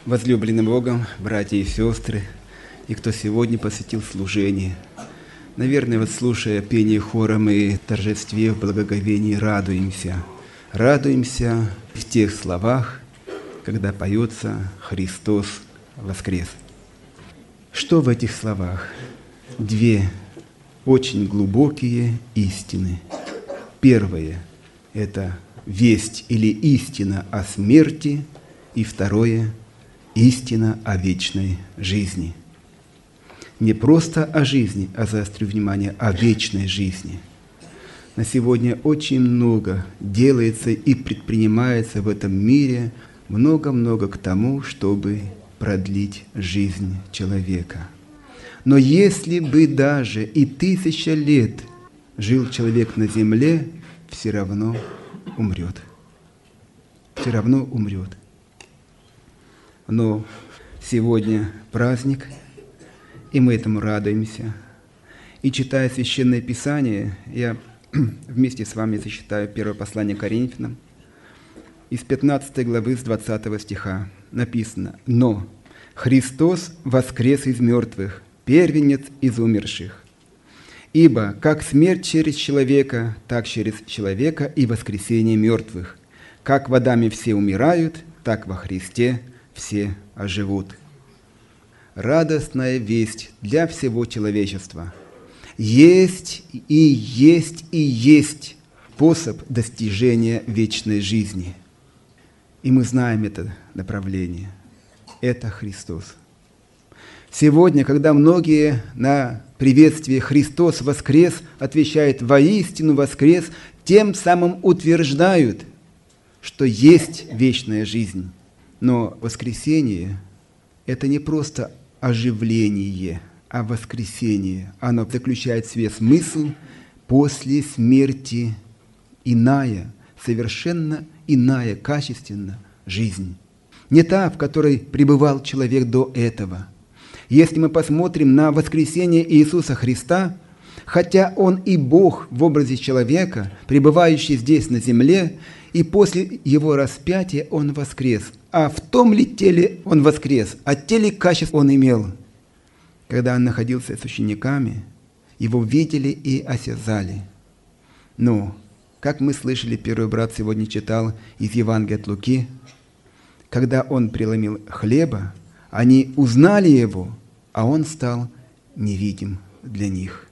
Возлюбленный Богом, братья и сестры, и кто сегодня посвятил служение. Наверное, вот слушая пение хора, мы в торжестве, в благоговении радуемся. Радуемся в тех словах, когда поется «Христос воскрес». Что в этих словах? Две очень глубокие истины. Первое – это весть или истина о смерти, и второе – истина о вечной жизни. Не просто о жизни, а заострю внимание, о вечной жизни. На сегодня очень много делается и предпринимается в этом мире, много-много к тому, чтобы продлить жизнь человека. Но если бы даже и 1000 лет жил человек на земле, все равно умрет. Все равно умрет. Но сегодня праздник, и мы этому радуемся. И читая Священное Писание, я вместе с вами зачитаю первое послание Коринфянам. Из 15 главы, с 20 стиха написано: «Но Христос воскрес из мертвых, первенец из умерших. Ибо как смерть через человека, так через человека и воскресение мертвых. Как в Адаме все умирают, так во Христе все оживут». Радостная весть для всего человечества. Есть и есть и есть способ достижения вечной жизни. И мы знаем это направление. Это Христос. Сегодня, когда многие на приветствие «Христос воскрес» отвечают «Воистину воскрес», тем самым утверждают, что есть вечная жизнь. Но воскресение – это не просто оживление, а воскресение. Оно заключает в себе смысл после смерти иная, совершенно иная, качественно жизнь. Не та, в которой пребывал человек до этого. Если мы посмотрим на воскресение Иисуса Христа, хотя Он и Бог в образе человека, пребывающий здесь на земле, и после Его распятия Он воскрес. А в том ли теле Он воскрес? А те ли качества Он имел? Когда Он находился с учениками, Его видели и осязали. Но, как мы слышали, первый брат сегодня читал из Евангелия от Луки, когда Он преломил хлеба, они узнали Его, а Он стал невидим для них.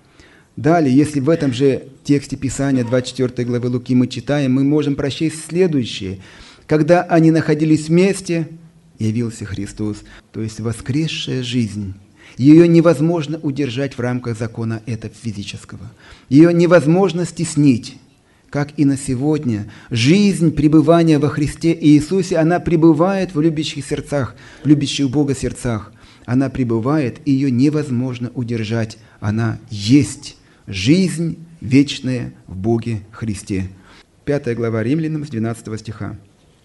Далее, если в этом же тексте Писания 24 главы Луки мы читаем, мы можем прочесть следующее. Когда они находились вместе, явился Христос, то есть воскресшая жизнь. Ее невозможно удержать в рамках закона этого физического. Ее невозможно стеснить. Как и на сегодня, жизнь пребывания во Христе Иисусе, она пребывает в любящих сердцах, в любящих Бога сердцах. Она пребывает, и ее невозможно удержать. Она есть жизнь вечная в Боге Христе. 5 глава Римлянам с 12 стиха.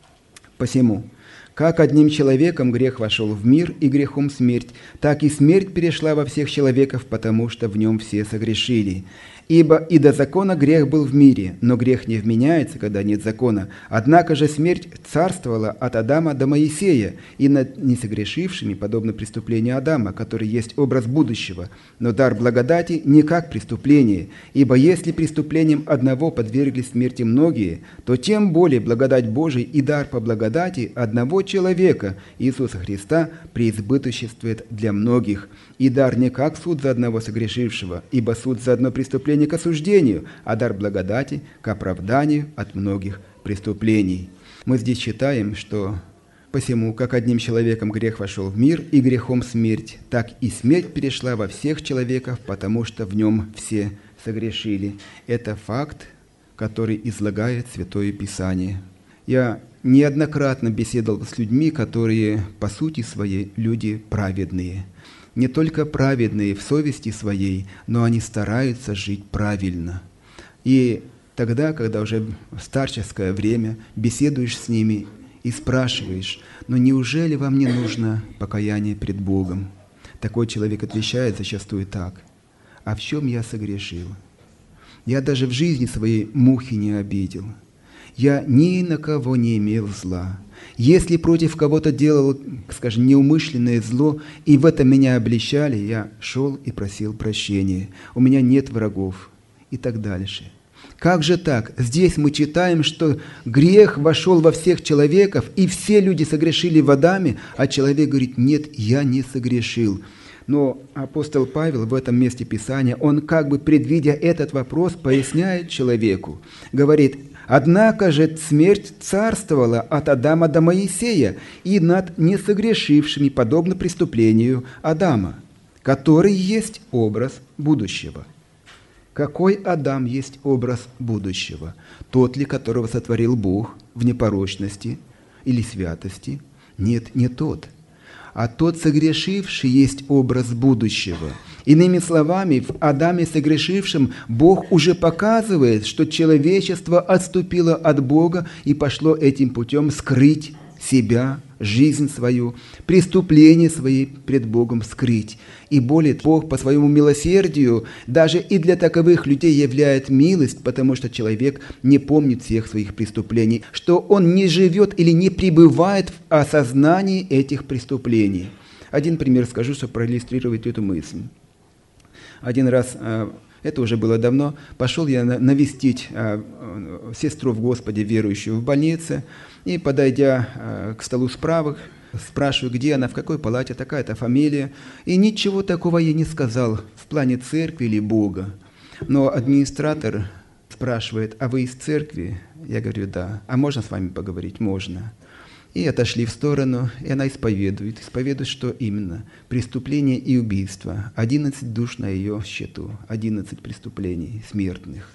«Посему, как одним человеком грех вошел в мир, и грехом смерть, так и смерть перешла во всех человеков, потому что в нем все согрешили. Ибо и до закона грех был в мире, но грех не вменяется, когда нет закона. Однако же смерть царствовала от Адама до Моисея, и над несогрешившими, подобно преступлению Адама, который есть образ будущего. Но дар благодати не как преступление, ибо если преступлением одного подверглись смерти многие, то тем более благодать Божия и дар по благодати одного человека, Иисуса Христа, преизбыточествует для многих. И дар не как суд за одного согрешившего, ибо суд за одно преступление к осуждению, а дар благодати к оправданию от многих преступлений». Мы здесь читаем, что «посему, как одним человеком грех вошел в мир, и грехом смерть, так и смерть перешла во всех человеков, потому что в нем все согрешили». Это факт, который излагает Святое Писание. Я неоднократно беседовал с людьми, которые по сути своей люди праведные. Не только праведные в совести своей, но они стараются жить правильно. И тогда, когда уже в старческое время беседуешь с ними и спрашиваешь: «Но неужели вам не нужно покаяние пред Богом?» Такой человек отвечает зачастую так: «А в чем я согрешил? Я даже в жизни своей мухи не обидел. Я ни на кого не имел зла. Если против кого-то делал, скажем, неумышленное зло, и в этом меня обличали, я шел и просил прощения. У меня нет врагов. И так дальше. Как же так? Здесь мы читаем, что грех вошел во всех человеков, и все люди согрешили в Адаме, а человек говорит: нет, я не согрешил. Но апостол Павел в этом месте Писания, он как бы предвидя этот вопрос, поясняет человеку, говорит: «Однако же смерть царствовала от Адама до Моисея и над несогрешившими, подобно преступлению Адама, который есть образ будущего». Какой Адам есть образ будущего? Тот ли, которого сотворил Бог в непорочности или святости? Нет, не тот. А тот согрешивший есть образ будущего. Иными словами, в Адаме согрешившем Бог уже показывает, что человечество отступило от Бога и пошло этим путем скрыть себя, жизнь свою, преступление свои пред Богом скрыть. И более Бог по своему милосердию даже и для таковых людей являет милость, потому что человек не помнит всех своих преступлений, что он не живет или не пребывает в осознании этих преступлений. Один пример скажу, чтобы проиллюстрировать эту мысль. Один раз, это уже было давно, пошел я навестить сестру в Господе, верующую в больнице, и, подойдя к столу справа, спрашиваю, где она, в какой палате, такая-то фамилия. И ничего такого я не сказал в плане церкви или Бога. Но администратор спрашивает: а вы из церкви? Я говорю: да. А можно с вами поговорить? Можно. И отошли в сторону, и она исповедует. Исповедует, что именно? Преступление и убийство. 11 душ на ее счету. 11 преступлений смертных.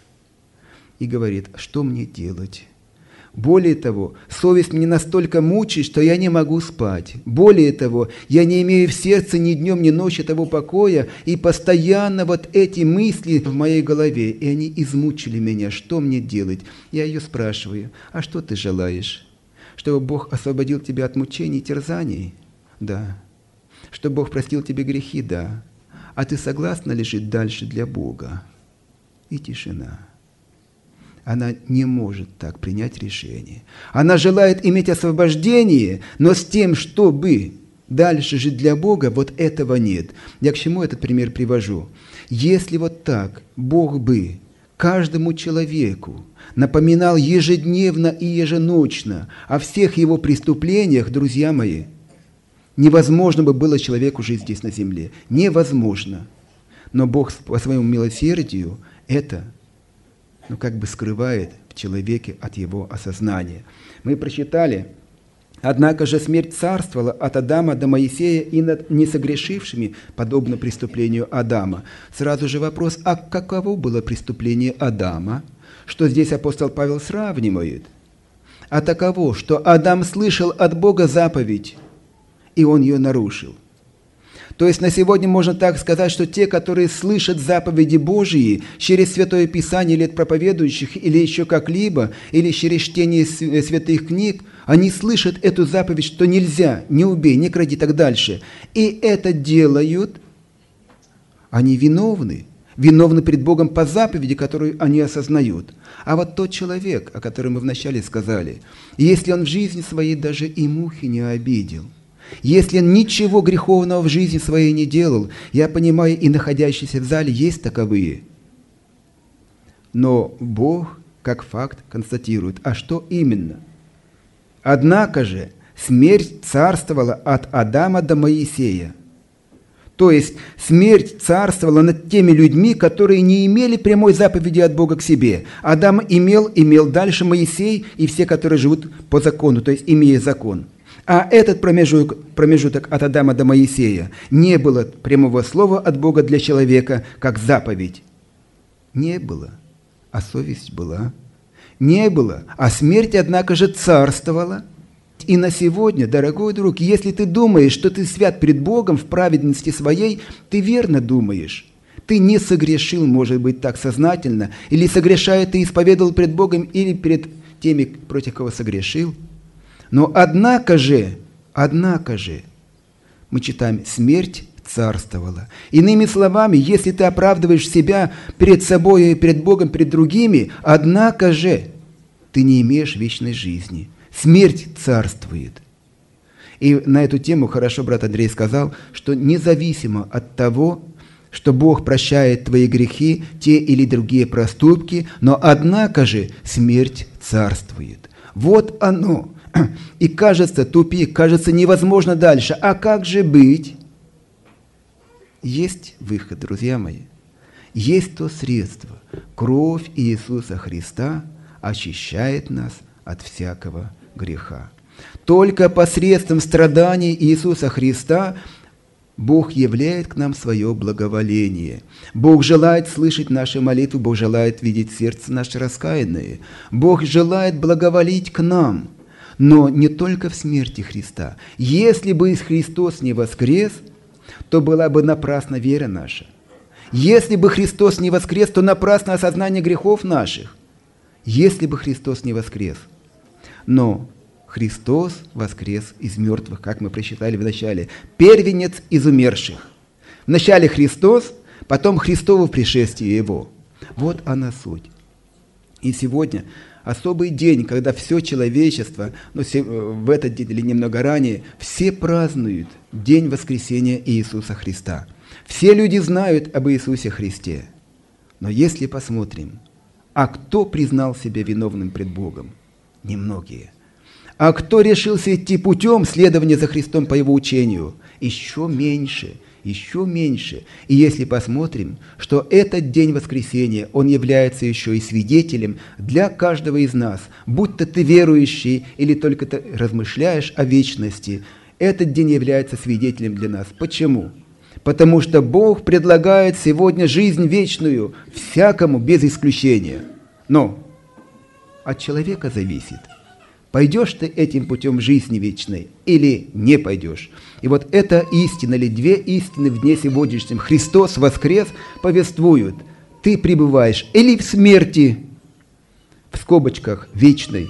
И говорит: что мне делать? Более того, совесть меня настолько мучает, что я не могу спать. Более того, я не имею в сердце ни днем, ни ночью того покоя, и постоянно вот эти мысли в моей голове, и они измучили меня. Что мне делать? Я ее спрашиваю: а что ты желаешь? Чтобы Бог освободил тебя от мучений и терзаний? Да. Чтобы Бог простил тебе грехи? Да. А ты согласна ли жить дальше для Бога? И тишина. Она не может так принять решение. Она желает иметь освобождение, но с тем, чтобы дальше жить для Бога, вот этого нет. Я к чему этот пример привожу? Если вот так Бог бы каждому человеку напоминал ежедневно и еженочно о всех его преступлениях, друзья мои, невозможно бы было человеку жить здесь на земле. Невозможно. Но Бог по своему милосердию это как бы скрывает в человеке от его осознания. Мы прочитали: «Однако же смерть царствовала от Адама до Моисея и над несогрешившими, подобно преступлению Адама». Сразу же вопрос: а каково было преступление Адама? Что здесь апостол Павел сравнивает? А таково, что Адам слышал от Бога заповедь, и он ее нарушил. То есть на сегодня можно так сказать, что те, которые слышат заповеди Божьи через Святое Писание или от проповедующих, или еще как-либо, или через чтение святых книг, они слышат эту заповедь, что нельзя, не убей, не кради и так дальше. И это делают, они виновны. Виновны пред Богом по заповеди, которую они осознают. А вот тот человек, о котором мы вначале сказали, если он в жизни своей даже и мухи не обидел, если он ничего греховного в жизни своей не делал, я понимаю, и находящиеся в зале есть таковые. Но Бог, как факт, констатирует. А что именно? «Однако же смерть царствовала от Адама до Моисея». То есть смерть царствовала над теми людьми, которые не имели прямой заповеди от Бога к себе. Адам имел дальше Моисей и все, которые живут по закону, то есть имея закон. А этот промежуток от Адама до Моисея не было прямого слова от Бога для человека, как заповедь. Не было, а совесть была. Не было, а смерть, однако же, царствовала. И на сегодня, дорогой друг, если ты думаешь, что ты свят пред Богом в праведности своей, ты верно думаешь. Ты не согрешил, может быть, так сознательно, или согрешая ты исповедовал пред Богом, или перед теми, против кого согрешил. Но однако же, мы читаем, смерть царствовала. Иными словами, если ты оправдываешь себя перед собой и перед Богом, перед другими, однако же ты не имеешь вечной жизни. Смерть царствует. И на эту тему хорошо брат Андрей сказал, что независимо от того, что Бог прощает твои грехи, те или другие проступки, но однако же смерть царствует. Вот оно. И кажется тупик, кажется невозможно дальше. А как же быть? Есть выход, друзья мои. Есть то средство. Кровь Иисуса Христа очищает нас от всякого греха. Только посредством страданий Иисуса Христа Бог являет к нам свое благоволение. Бог желает слышать наши молитвы, Бог желает видеть сердце наше раскаянное. Бог желает благоволить к нам, но не только в смерти Христа. Если бы Христос не воскрес, то была бы напрасна вера наша. Если бы Христос не воскрес, то напрасно осознание грехов наших. Если бы Христос не воскрес. Но Христос воскрес из мертвых, как мы прочитали в начале. Первенец из умерших. Вначале Христос, потом Христово пришествие Его. Вот она суть. И сегодня особый день, когда все человечество, в этот день или немного ранее, все празднуют День воскресения Иисуса Христа. Все люди знают об Иисусе Христе. Но если посмотрим, а кто признал себя виновным пред Богом? Немногие. А кто решился идти путем следования за Христом по Его учению? Еще меньше, еще меньше. И если посмотрим, что этот день воскресения, он является еще и свидетелем для каждого из нас, будь то ты верующий или только ты размышляешь о вечности, этот день является свидетелем для нас. Почему? Потому что Бог предлагает сегодня жизнь вечную всякому без исключения. Но от человека зависит, пойдешь ты этим путем жизни вечной или не пойдешь. И вот эта истина, или две истины в дне сегодняшнем. Христос воскрес повествуют. Ты пребываешь или в смерти, в скобочках, вечной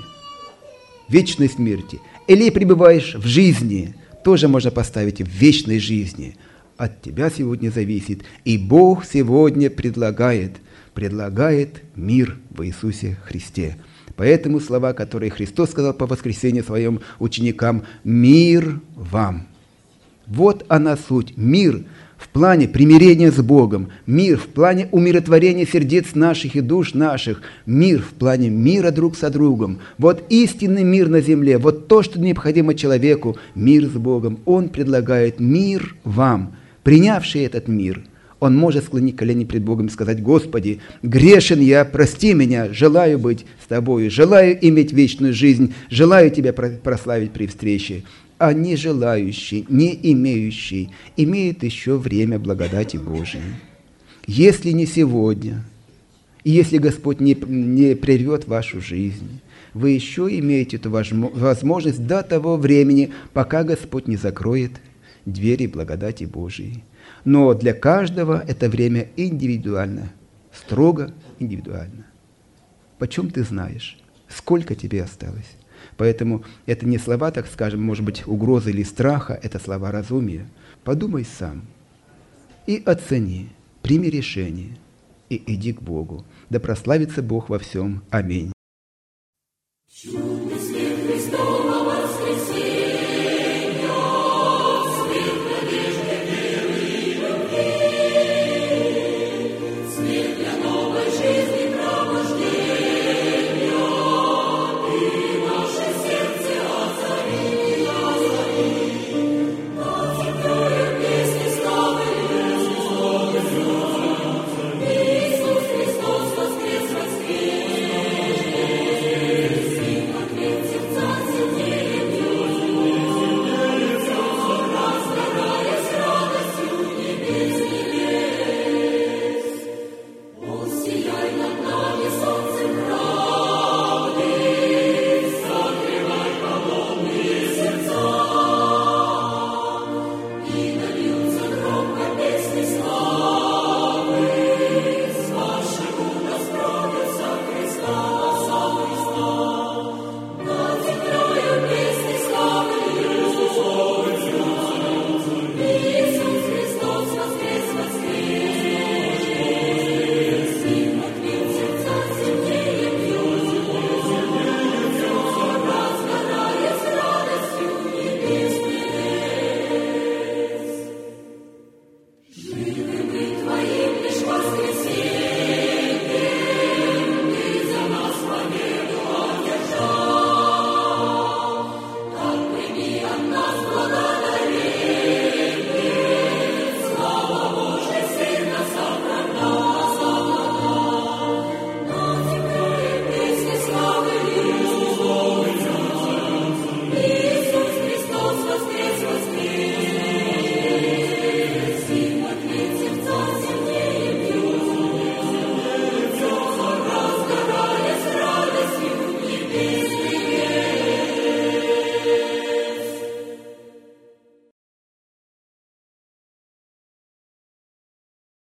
смерти, или пребываешь в жизни, тоже можно поставить в вечной жизни. От тебя сегодня зависит. И Бог сегодня предлагает мир в Иисусе Христе. Поэтому слова, которые Христос сказал по воскресению своим ученикам: «Мир вам». Вот она суть. Мир в плане примирения с Богом, мир в плане умиротворения сердец наших и душ наших, мир в плане мира друг со другом. Вот истинный мир на земле, вот то, что необходимо человеку, мир с Богом. Он предлагает мир вам. Принявший этот мир, он может склонить колени пред Богом и сказать: «Господи, грешен я, прости меня, желаю быть с Тобою, желаю иметь вечную жизнь, желаю Тебя прославить при встрече». А не желающий, не имеющий, имеет еще время благодати Божией. Если не сегодня, и если Господь не прервет вашу жизнь, вы еще имеете эту возможность до того времени, пока Господь не закроет двери благодати Божией. Но для каждого это время индивидуально, строго индивидуально. Почем ты знаешь, сколько тебе осталось? Поэтому это не слова, так скажем, может быть, угрозы или страха, это слова разумия. Подумай сам и оцени, прими решение и иди к Богу. Да прославится Бог во всем. Аминь.